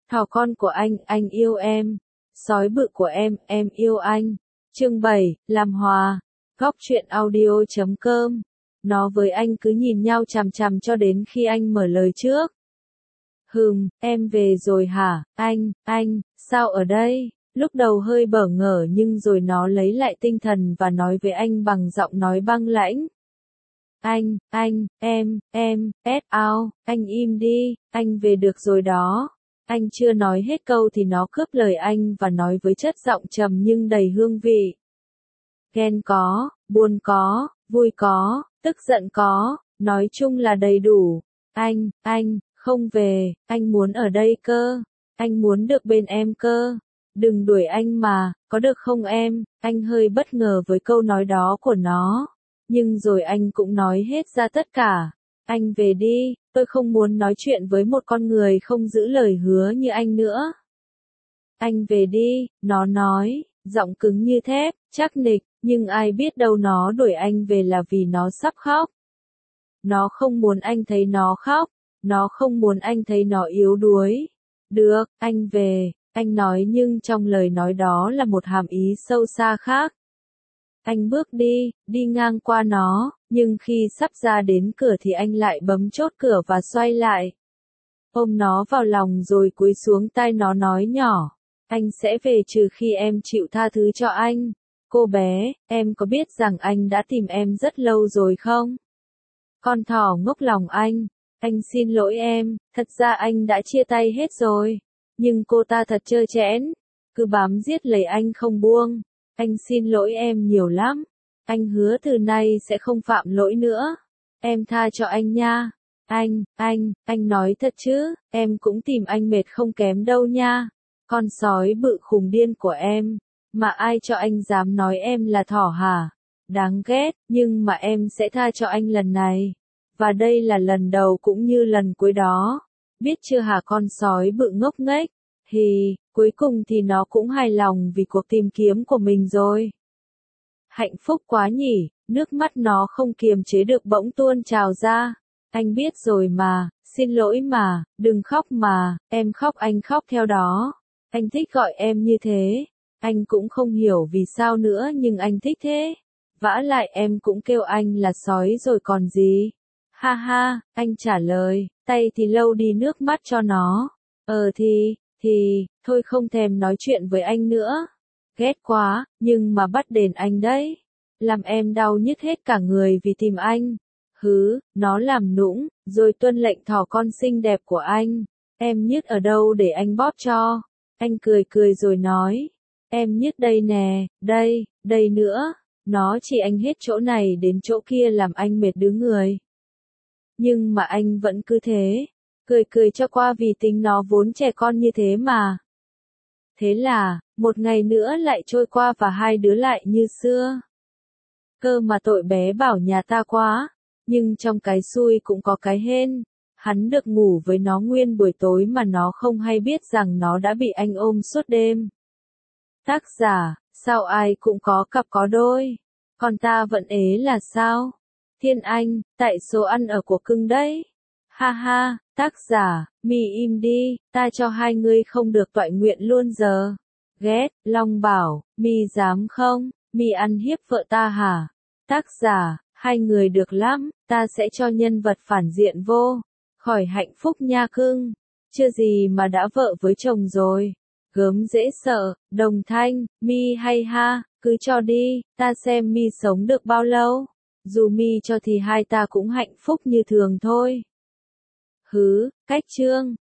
Thỏ con của anh yêu em. Sói bự của em yêu anh. Chương 7, làm hòa. Góc truyện audio.com. Nó với anh cứ nhìn nhau chằm chằm cho đến khi anh mở lời trước. Em về rồi hả, anh, sao ở đây? Lúc đầu hơi bỡ ngỡ nhưng rồi nó lấy lại tinh thần và nói với anh bằng giọng nói băng lãnh. Anh im đi, anh về được rồi đó. Anh chưa nói hết câu thì nó cướp lời anh và nói với chất giọng trầm nhưng đầy hương vị. Ghen có, buồn có, vui có, tức giận có, nói chung là đầy đủ. Anh, không về, anh muốn ở đây cơ. Anh muốn được bên em cơ. Đừng đuổi anh mà, có được không em? Anh hơi bất ngờ với câu nói đó của nó. Nhưng rồi anh cũng nói hết ra tất cả. Anh về đi, tôi không muốn nói chuyện với một con người không giữ lời hứa như anh nữa. Anh về đi, nó nói, giọng cứng như thép, chắc nịch, nhưng ai biết đâu nó đuổi anh về là vì nó sắp khóc. Nó không muốn anh thấy nó khóc, nó không muốn anh thấy nó yếu đuối. Được, anh về, anh nói nhưng trong lời nói đó là một hàm ý sâu xa khác. Anh bước đi ngang qua nó, nhưng khi sắp ra đến cửa thì anh lại bấm chốt cửa và xoay lại. Ôm nó vào lòng rồi cúi xuống tai nó nói nhỏ. Anh sẽ về trừ khi em chịu tha thứ cho anh. Cô bé, em có biết rằng anh đã tìm em rất lâu rồi không? Con thỏ ngốc lòng anh xin lỗi em, thật ra anh đã chia tay hết rồi. Nhưng cô ta thật trơ trẽn, cứ bám giết lấy anh không buông. Anh xin lỗi em nhiều lắm. Anh hứa từ nay sẽ không phạm lỗi nữa. Em tha cho anh nha. Anh nói thật chứ, em cũng tìm anh mệt không kém đâu nha. Con sói bự khùng điên của em. Mà ai cho anh dám nói em là thỏ hả? Đáng ghét, nhưng mà em sẽ tha cho anh lần này. Và đây là lần đầu cũng như lần cuối đó. Biết chưa hả con sói bự ngốc nghếch? Cuối cùng thì nó cũng hài lòng vì cuộc tìm kiếm của mình rồi. Hạnh phúc quá nhỉ, nước mắt nó không kiềm chế được bỗng tuôn trào ra. Anh biết rồi mà, xin lỗi mà, đừng khóc mà, em khóc anh khóc theo đó. Anh thích gọi em như thế. Anh cũng không hiểu vì sao nữa nhưng anh thích thế. Vả lại em cũng kêu anh là sói rồi còn gì. Ha ha, anh trả lời, tay thì lâu đi nước mắt cho nó. Thôi không thèm nói chuyện với anh nữa. Ghét quá, nhưng mà bắt đền anh đấy. Làm em đau nhức hết cả người vì tìm anh. Nó làm nũng, rồi tuân lệnh thỏ con xinh đẹp của anh. Em nhức ở đâu để anh bóp cho? Anh cười rồi nói. Em nhức đây nè, đây nữa. Nó chỉ anh hết chỗ này đến chỗ kia làm anh mệt đứ người. Nhưng mà anh vẫn cứ thế. Cười cho qua vì tính nó vốn trẻ con như thế mà. Thế là, một ngày nữa lại trôi qua và hai đứa lại như xưa. Cơ mà tội bé bảo nhà ta quá. Nhưng trong cái xui cũng có cái hên. Hắn được ngủ với nó nguyên buổi tối mà nó không hay biết rằng nó đã bị anh ôm suốt đêm. Tác giả, sao ai cũng có cặp có đôi. Còn ta vẫn ế là sao? Thiên Anh, tại số ăn ở của cưng đấy. Ha ha, tác giả, mi im đi, ta cho hai ngươi không được toại nguyện luôn giờ. Ghét, Long bảo, mi dám không, mi ăn hiếp vợ ta hả? Tác giả, hai người được lắm, ta sẽ cho nhân vật phản diện vô. Khỏi hạnh phúc nha cưng. Chưa gì mà đã vợ với chồng rồi. Gớm dễ sợ, Đồng Thanh, mi hay ha, cứ cho đi, ta xem mi sống được bao lâu. Dù mi cho thì hai ta cũng hạnh phúc như thường thôi. Cách chương.